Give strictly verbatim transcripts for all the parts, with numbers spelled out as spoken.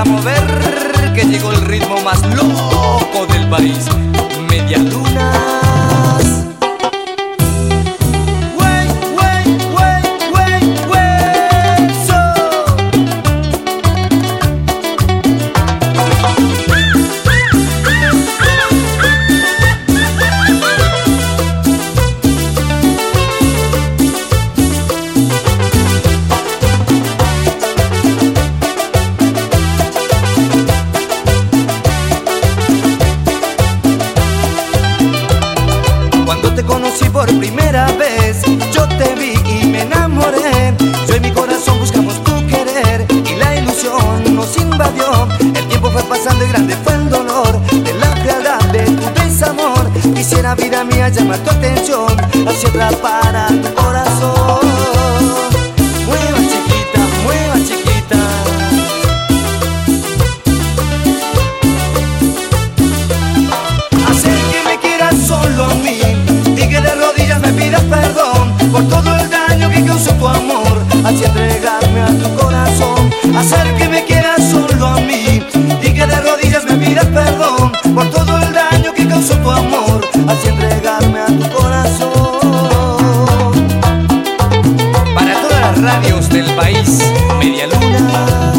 a mover, que llegó el ritmo más loco del país. Medialunas. Wey, wey, wey, wey, hueso. Te conocí por primera vez, yo te vi y me enamoré. Yo y mi corazón buscamos tu querer y la ilusión nos invadió. El tiempo fue pasando y grande fue el dolor de la frialdad de tu desamor. Quisiera, vida mía, llamar tu atención hacia atrapar a tu corazón. Mueva chiquita, mueva chiquita. Hacer que me quieras solo a mí y que de rodillas me pidas perdón por todo el daño que causó tu amor, así entregarme a tu corazón. Hacer que me quieras solo a mí y que de rodillas me pidas perdón por todo el daño que causó tu amor, así entregarme a tu corazón. Para todas las radios del país, Medialunas.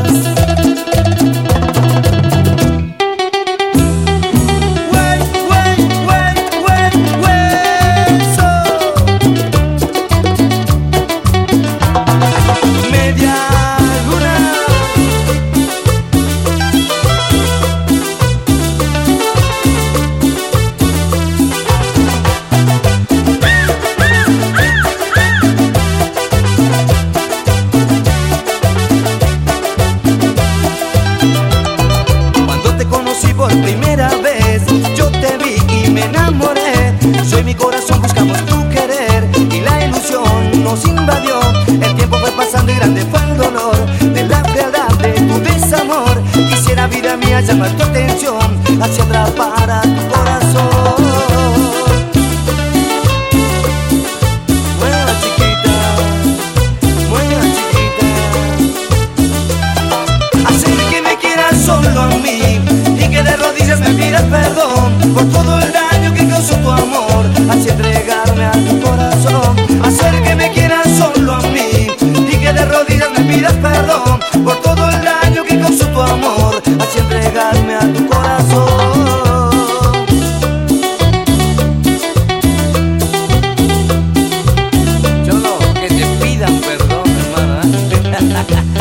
Por primera vez yo te vi y me enamoré. Yo y mi corazón buscamos tu querer y la ilusión nos invadió. El tiempo fue pasando y grande fue el dolor de la frialdad de tu desamor. Quisiera, vida mía, llamar tu atención hacia atrapar a tu corazón. Mueva chiquita, mueva chiquita. Hacer que me quieras solo a mí y que de rodillas me pidas perdón por todo el daño que causó tu amor, así entregarme a tu corazón. Hacer que me quieras solo a mí y que de rodillas me pidas perdón por todo el daño que causó tu amor, así entregarme a tu corazón. Yo no, que te pidan perdón, hermana.